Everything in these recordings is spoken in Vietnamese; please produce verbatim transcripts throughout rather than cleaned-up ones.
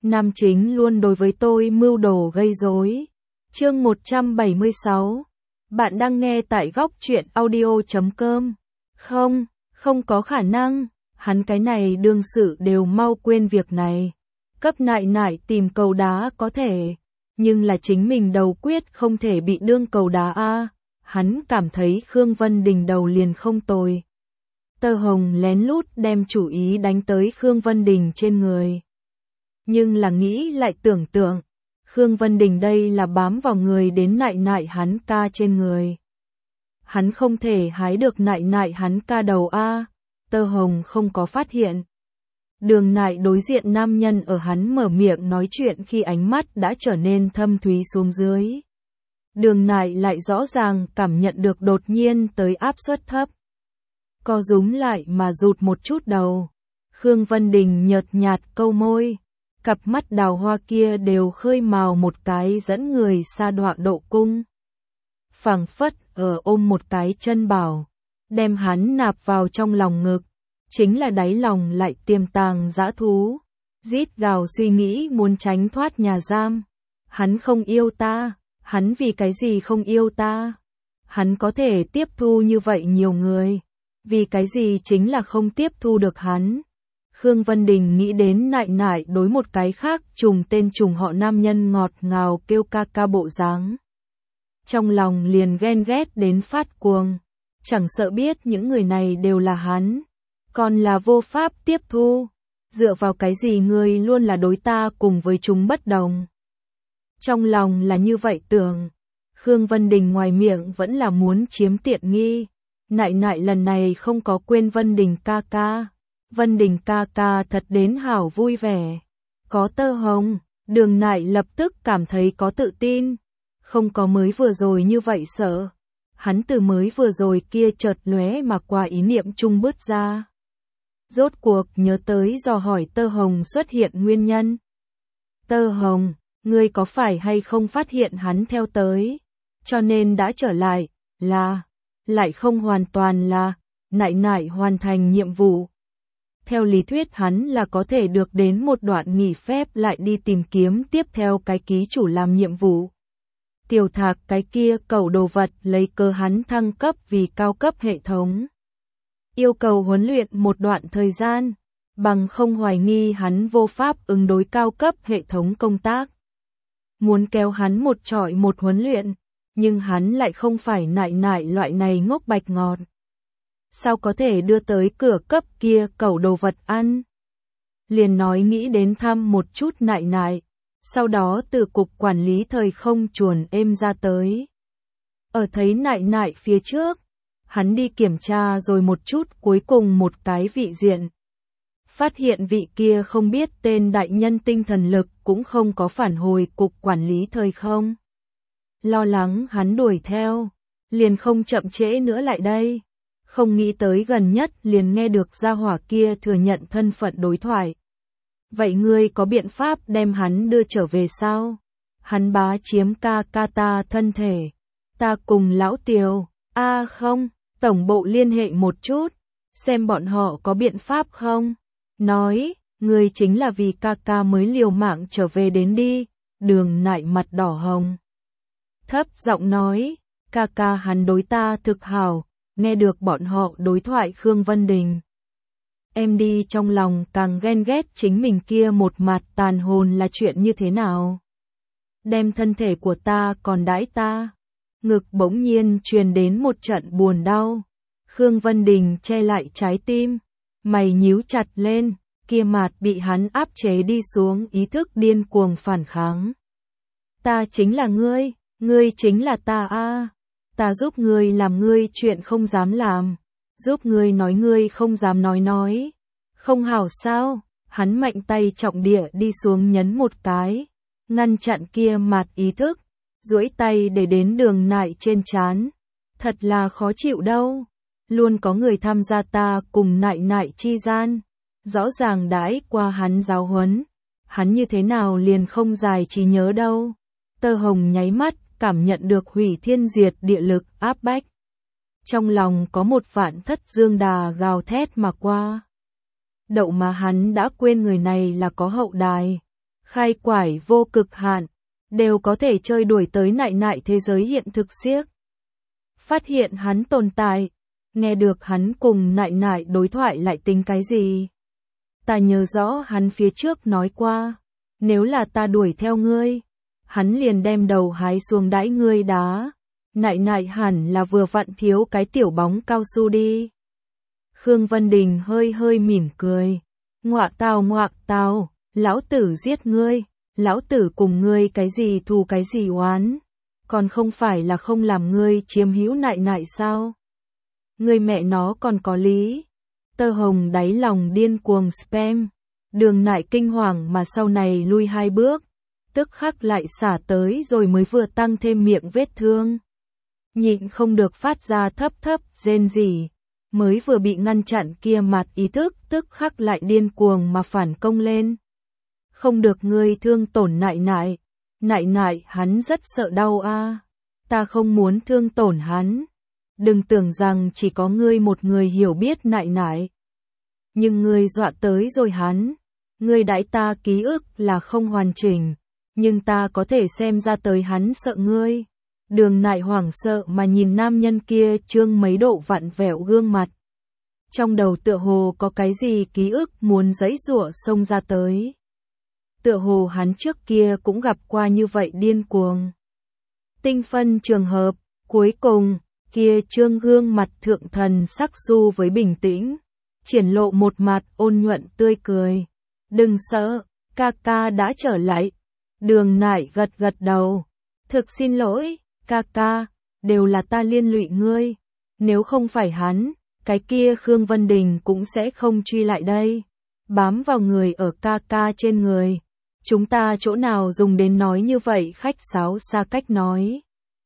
nam chính luôn đối với tôi mưu đồ gây rối. Chương một trăm bảy mươi sáu. Bạn đang nghe tại góc truyện audio chấm com. Không, không có khả năng, hắn cái này đương sự đều mau quên việc này. Cấp nại nại tìm cầu đá có thể, nhưng là chính mình đầu quyết không thể bị đương cầu đá a. Hắn cảm thấy Khương Vân Đình đầu liền không tồi. Tơ Hồng lén lút đem chủ ý đánh tới Khương Vân Đình trên người. Nhưng là nghĩ lại tưởng tượng, Khương Vân Đình đây là bám vào người đến nại nại hắn ca trên người. Hắn không thể hái được nại nại hắn ca đầu a. Tơ Hồng không có phát hiện. Đường nại đối diện nam nhân ở hắn mở miệng nói chuyện khi ánh mắt đã trở nên thâm thúy xuống dưới. Đường nại lại rõ ràng cảm nhận được đột nhiên tới áp suất thấp. Co rúm lại mà rụt một chút đầu. Khương Vân Đình nhợt nhạt câu môi. Cặp mắt đào hoa kia đều khơi mào một cái dẫn người xa đọa độ cung. Phảng phất ở ôm một cái chân bảo. Đem hắn nạp vào trong lòng ngực. Chính là đáy lòng lại tiềm tàng dã thú. Rít gào suy nghĩ muốn tránh thoát nhà giam. Hắn không yêu ta. Hắn vì cái gì không yêu ta? Hắn có thể tiếp thu như vậy nhiều người. Vì cái gì chính là không tiếp thu được hắn? Khương Vân Đình nghĩ đến nại nại đối một cái khác trùng tên trùng họ nam nhân ngọt ngào kêu ca ca bộ dáng. Trong lòng liền ghen ghét đến phát cuồng. Chẳng sợ biết những người này đều là hắn. Còn là vô pháp tiếp thu. Dựa vào cái gì người luôn là đối ta cùng với chúng bất đồng? Trong lòng là như vậy tưởng. Khương Vân Đình ngoài miệng vẫn là muốn chiếm tiện nghi. Nại nại lần này không có quên Vân Đình ca ca. Vân Đình ca ca thật đến hảo vui vẻ. Có Tơ Hồng, đường nại lập tức cảm thấy có tự tin. Không có mới vừa rồi như vậy sợ. Hắn từ mới vừa rồi kia chợt lóe mà qua ý niệm chung bứt ra. Rốt cuộc nhớ tới dò hỏi Tơ Hồng xuất hiện nguyên nhân. Tơ Hồng, ngươi có phải hay không phát hiện hắn theo tới, cho nên đã trở lại, là, lại không hoàn toàn là, nại nại hoàn thành nhiệm vụ. Theo lý thuyết hắn là có thể được đến một đoạn nghỉ phép lại đi tìm kiếm tiếp theo cái ký chủ làm nhiệm vụ. Tiểu Thạc cái kia cẩu đồ vật lấy cơ hắn thăng cấp vì cao cấp hệ thống. Yêu cầu huấn luyện một đoạn thời gian, bằng không hoài nghi hắn vô pháp ứng đối cao cấp hệ thống công tác. Muốn kéo hắn một trọi một huấn luyện, nhưng hắn lại không phải nại nại loại này ngốc bạch ngọt. Sao có thể đưa tới cửa cấp kia cẩu đồ vật ăn? Liền nói nghĩ đến thăm một chút nại nại, sau đó từ cục quản lý thời không chuồn êm ra tới. Ở thấy nại nại phía trước, hắn đi kiểm tra rồi một chút cuối cùng một cái vị diện. Phát hiện vị kia không biết tên đại nhân tinh thần lực cũng không có phản hồi cục quản lý thời không. Lo lắng hắn đuổi theo, liền không chậm trễ nữa lại đây. Không nghĩ tới gần nhất liền nghe được gia hỏa kia thừa nhận thân phận đối thoại. Vậy ngươi có biện pháp đem hắn đưa trở về sao? Hắn bá chiếm ca ca ta thân thể. Ta cùng lão Tiều, a à không, tổng bộ liên hệ một chút, xem bọn họ có biện pháp không? Nói, ngươi chính là vì ca ca mới liều mạng trở về đến đi. Đường nại mặt đỏ hồng. Thấp giọng nói, ca ca hắn đối ta thực hảo. Nghe được bọn họ đối thoại Khương Vân Đình. Em đi trong lòng càng ghen ghét chính mình kia một mặt tàn hồn là chuyện như thế nào. Đem thân thể của ta còn đãi ta. Ngực bỗng nhiên truyền đến một trận buồn đau. Khương Vân Đình che lại trái tim. Mày nhíu chặt lên, kia mặt bị hắn áp chế đi xuống ý thức điên cuồng phản kháng. Ta chính là ngươi, ngươi chính là ta a. Ta giúp ngươi làm ngươi chuyện không dám làm, giúp ngươi nói ngươi không dám nói nói. Không hảo sao? Hắn mạnh tay trọng địa đi xuống nhấn một cái, ngăn chặn kia mặt ý thức, duỗi tay để đến đường nại trên trán. Thật là khó chịu đâu. Luôn có người tham gia ta cùng nại nại chi gian. Rõ ràng đãi qua hắn giáo huấn. Hắn như thế nào liền không dài trí nhớ đâu. Tơ Hồng nháy mắt, cảm nhận được hủy thiên diệt địa lực áp bách. Trong lòng có một vạn thất dương đà gào thét mà qua. Đậu mà hắn đã quên người này là có hậu đài. khai quải vô cực hạn, đều có thể chơi đuổi tới nại nại thế giới hiện thực xiếc. Phát hiện hắn tồn tại, nghe được hắn cùng nại nại đối thoại lại tính cái gì. Ta nhớ rõ hắn phía trước nói qua, nếu là ta đuổi theo ngươi, hắn liền đem đầu hái xuống đãi ngươi đá. Nại nại hẳn là vừa vặn thiếu cái tiểu bóng cao su đi. Khương Vân Đình hơi hơi mỉm cười. Ngoạ tào ngoạ tào, lão tử giết ngươi, lão tử cùng ngươi cái gì thù cái gì oán, còn không phải là không làm ngươi chiếm hữu nại nại sao? Ngươi mẹ nó còn có lý. Tơ Hồng đáy lòng điên cuồng spam. Đường nại kinh hoàng mà sau này lui hai bước, tức khắc lại xả tới rồi mới vừa tăng thêm miệng vết thương. Nhịn không được phát ra thấp thấp rên rỉ, mới vừa bị ngăn chặn kia mặt ý thức tức khắc lại điên cuồng mà phản công lên. Không được ngươi thương tổn nại nại, nại nại hắn rất sợ đau a, ta không muốn thương tổn hắn. Đừng tưởng rằng chỉ có ngươi một người hiểu biết nại nại. Nhưng ngươi dọa tới rồi hắn, ngươi đãi ta ký ức là không hoàn chỉnh, nhưng ta có thể xem ra tới hắn sợ ngươi. Đường nại hoảng sợ mà nhìn nam nhân kia trương mấy độ vặn vẹo gương mặt. Trong đầu tựa hồ có cái gì ký ức muốn giãy giụa xông ra tới. Tựa hồ hắn trước kia cũng gặp qua như vậy điên cuồng. Tinh phân trường hợp, cuối cùng, kia trương gương mặt thượng thần sắc du với bình tĩnh, triển lộ một mặt ôn nhuận tươi cười. Đừng sợ, ca ca đã trở lại. Đường nại gật gật đầu. Thực xin lỗi, ca ca, đều là ta liên lụy ngươi. Nếu không phải hắn, cái kia Khương Vân Đình cũng sẽ không truy lại đây. Bám vào người ở ca ca trên người. Chúng ta chỗ nào dùng đến nói như vậy khách sáo xa cách nói.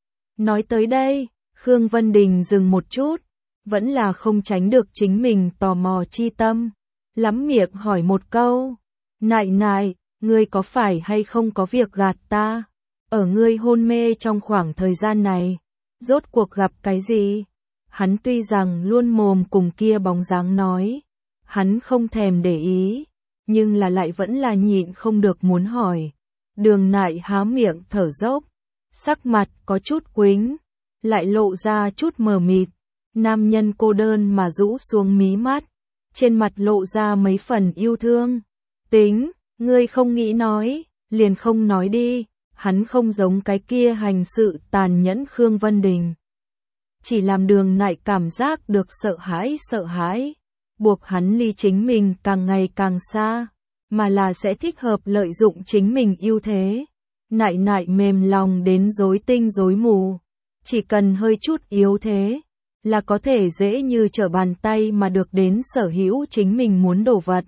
Nói tới đây, Khương Vân Đình dừng một chút, vẫn là không tránh được chính mình tò mò chi tâm. Lắm miệng hỏi một câu, nại nại, ngươi có phải hay không có việc gạt ta? Ở ngươi hôn mê trong khoảng thời gian này, rốt cuộc gặp cái gì? Hắn tuy rằng luôn mồm cùng kia bóng dáng nói, hắn không thèm để ý, nhưng là lại vẫn là nhịn không được muốn hỏi. Đường nại há miệng thở dốc, sắc mặt có chút quĩnh, lại lộ ra chút mờ mịt. Nam nhân cô đơn mà rũ xuống mí mắt, trên mặt lộ ra mấy phần yêu thương. Tính, ngươi không nghĩ nói, liền không nói đi. Hắn không giống cái kia hành sự tàn nhẫn Khương Vân Đình. Chỉ làm đường nại cảm giác được sợ hãi sợ hãi, buộc hắn ly chính mình càng ngày càng xa, mà là sẽ thích hợp lợi dụng chính mình ưu thế. Nại nại mềm lòng đến rối tinh rối mù, chỉ cần hơi chút yếu thế, là có thể dễ như trở bàn tay mà được đến sở hữu chính mình muốn đồ vật.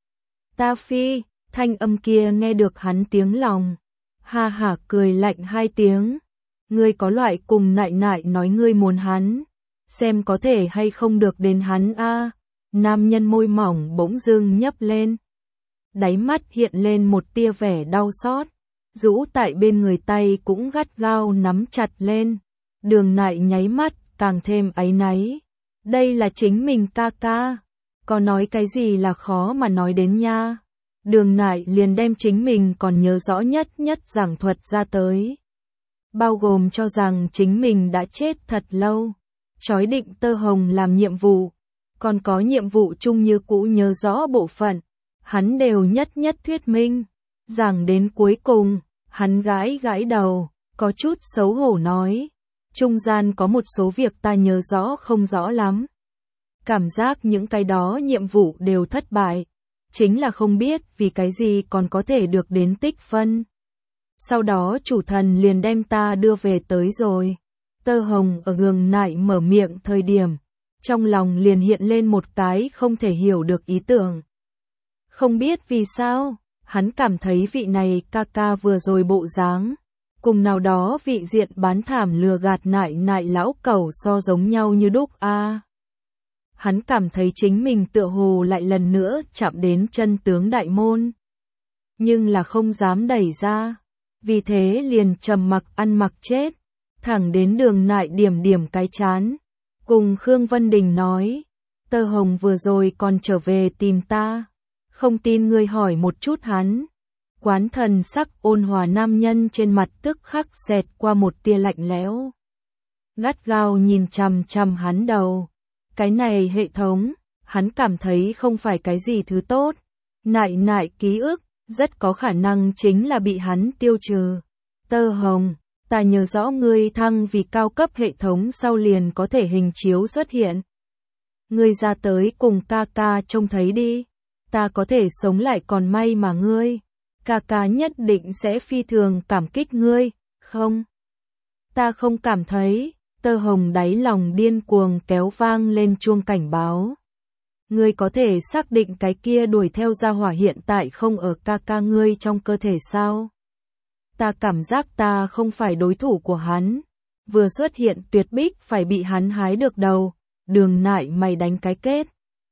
Ta phi, thanh âm kia nghe được hắn tiếng lòng. Ha hả cười lạnh hai tiếng. Ngươi có loại cùng nại nại nói ngươi muốn hắn, xem có thể hay không được đến hắn a. À. Nam nhân môi mỏng bỗng dưng nhấp lên. Đáy mắt hiện lên một tia vẻ đau xót, rũ tại bên người tay cũng gắt gao nắm chặt lên. Đường nại nháy mắt, càng thêm áy náy. Đây là chính mình ca ca, có nói cái gì là khó mà nói đến nha. Đường nại liền đem chính mình còn nhớ rõ nhất nhất giảng thuật ra tới. Bao gồm cho rằng chính mình đã chết thật lâu, chói định Tơ Hồng làm nhiệm vụ, còn có nhiệm vụ chung như cũ nhớ rõ bộ phận, hắn đều nhất nhất thuyết minh. Giảng đến cuối cùng, hắn gãi gãi đầu, có chút xấu hổ nói, trung gian có một số việc ta nhớ rõ không rõ lắm. Cảm giác những cái đó nhiệm vụ đều thất bại, chính là không biết vì cái gì còn có thể được đến tích phân. Sau đó chủ thần liền đem ta đưa về tới rồi. Tơ Hồng ở gường nại mở miệng thời điểm, trong lòng liền hiện lên một cái không thể hiểu được ý tưởng. Không biết vì sao, hắn cảm thấy vị này ca ca vừa rồi bộ dáng, cùng nào đó vị diện bán thảm lừa gạt nại nại lão cẩu so giống nhau như đúc a. À. Hắn cảm thấy chính mình tựa hồ lại lần nữa chạm đến chân tướng đại môn, nhưng là không dám đẩy ra, vì thế liền trầm mặc ăn mặc chết, thẳng đến đường nại điểm điểm cái chán, cùng Khương Vân Đình nói, Tơ Hồng vừa rồi còn trở về tìm ta, không tin ngươi hỏi một chút hắn. quán thần sắc ôn hòa nam nhân trên mặt tức khắc xẹt qua một tia lạnh lẽo. Gắt gao nhìn chằm chằm hắn đầu. Cái này hệ thống, hắn cảm thấy không phải cái gì thứ tốt. Nại nại ký ức, rất có khả năng chính là bị hắn tiêu trừ. Tơ Hồng, ta nhớ rõ ngươi thăng vì cao cấp hệ thống sau liền có thể hình chiếu xuất hiện. Ngươi ra tới cùng ca ca trông thấy đi. Ta có thể sống lại còn may mà ngươi. Ca ca nhất định sẽ phi thường cảm kích ngươi, không? Ta không cảm thấy. Tơ Hồng đáy lòng điên cuồng kéo vang lên chuông cảnh báo. Ngươi có thể xác định cái kia đuổi theo gia hỏa hiện tại không ở ca ca ngươi trong cơ thể sao? Ta cảm giác ta không phải đối thủ của hắn. Vừa xuất hiện tuyệt bích phải bị hắn hái được đầu. Đường nại mày đánh cái kết.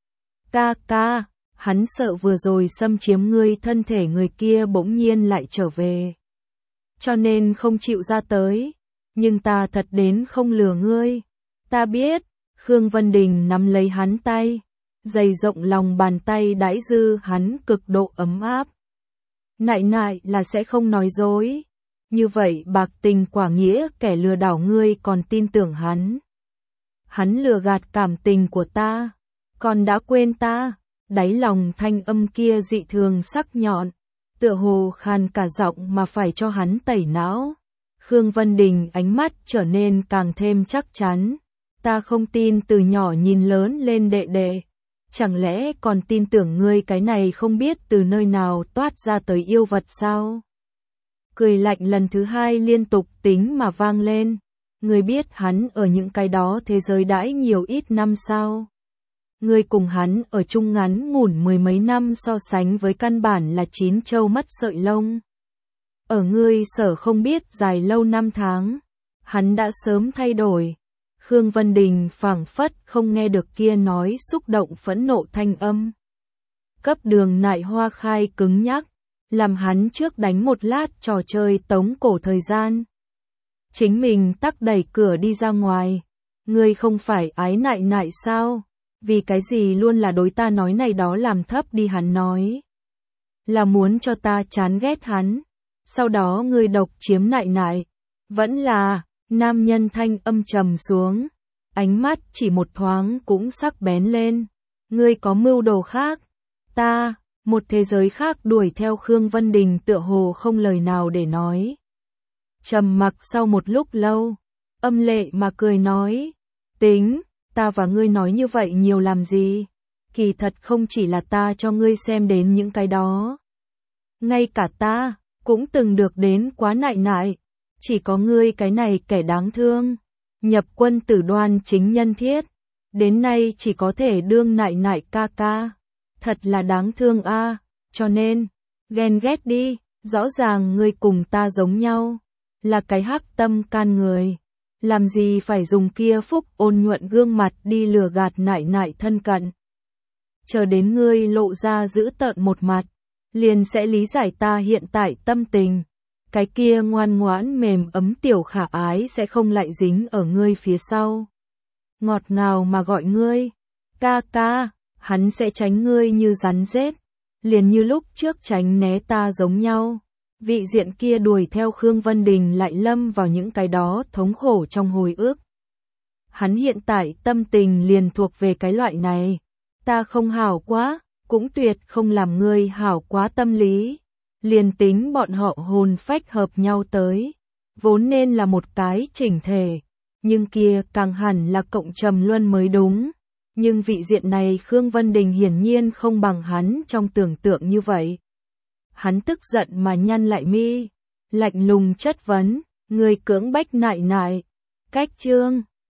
Ca ca, hắn sợ vừa rồi xâm chiếm ngươi thân thể người kia bỗng nhiên lại trở về. Cho nên không chịu ra tới. Nhưng ta thật đến không lừa ngươi. Ta biết, Khương Vân Đình nắm lấy hắn tay. Dày rộng lòng bàn tay đãi dư hắn cực độ ấm áp. Nại nại là sẽ không nói dối. Như vậy bạc tình quả nghĩa kẻ lừa đảo ngươi còn tin tưởng hắn. Hắn lừa gạt cảm tình của ta. Còn đã quên ta. Đáy lòng thanh âm kia dị thường sắc nhọn. Tựa hồ khàn cả giọng mà phải cho hắn tẩy não. Khương Vân Đình ánh mắt trở nên càng thêm chắc chắn. Ta không tin từ nhỏ nhìn lớn lên đệ đệ. Chẳng lẽ còn tin tưởng ngươi cái này không biết từ nơi nào toát ra tới yêu vật sao? Cười lạnh lần thứ hai liên tục tính mà vang lên. Ngươi biết hắn ở những cái đó thế giới đãi nhiều ít năm sao? Ngươi cùng hắn ở chung ngắn ngủn mười mấy năm so sánh với căn bản là chín châu mất sợi lông. Ở ngươi sở không biết dài lâu năm tháng, hắn đã sớm thay đổi. Khương Vân Đình phảng phất không nghe được kia nói xúc động phẫn nộ thanh âm. Cấp đường nại hoa khai cứng nhắc, làm hắn trước đánh một lát trò chơi tống cổ thời gian. Chính mình tắc đẩy cửa đi ra ngoài. Ngươi không phải ái nại nại sao? Vì cái gì luôn là đối ta nói này đó làm thấp đi hắn nói. Là muốn cho ta chán ghét hắn. Sau đó ngươi độc chiếm nại nại. Vẫn là, nam nhân thanh âm trầm xuống. Ánh mắt chỉ một thoáng cũng sắc bén lên. Ngươi có mưu đồ khác. Ta, một thế giới khác đuổi theo Khương Vân Đình tựa hồ không lời nào để nói. Trầm mặc sau một lúc lâu. Âm lệ mà cười nói. Tính, ta và ngươi nói như vậy nhiều làm gì? Kỳ thật không chỉ là ta cho ngươi xem đến những cái đó. Ngay cả ta cũng từng được đến quá nại nại. Chỉ có ngươi cái này kẻ đáng thương. Nhập quân tử đoan chính nhân thiết. Đến nay chỉ có thể đương nại nại ca ca. Thật là đáng thương a. À. Cho nên, ghen ghét đi. Rõ ràng ngươi cùng ta giống nhau. Là cái hắc tâm can người. Làm gì phải dùng kia phúc ôn nhuận gương mặt đi lừa gạt nại nại thân cận. Chờ đến ngươi lộ ra giữ tợn một mặt. Liền sẽ lý giải ta hiện tại tâm tình. Cái kia ngoan ngoãn mềm ấm tiểu khả ái sẽ không lại dính ở ngươi phía sau. Ngọt ngào mà gọi ngươi. Ca ca, hắn sẽ tránh ngươi như rắn rết. Liền như lúc trước tránh né ta giống nhau. Vị diện kia đuổi theo Khương Vân Đình lại lâm vào những cái đó thống khổ trong hồi ức. Hắn hiện tại tâm tình liền thuộc về cái loại này. Ta không hảo quá, cũng tuyệt không làm ngươi hảo quá tâm lý. Liền tính bọn họ hồn phách hợp nhau tới. Vốn nên là một cái chỉnh thể. Nhưng kia càng hẳn là cộng trầm luân mới đúng. Nhưng vị diện này Khương Vân Đình hiển nhiên không bằng hắn trong tưởng tượng như vậy. Hắn tức giận mà nhăn lại mi. Lạnh lùng chất vấn. Người cưỡng bách nại nại. Cách chương.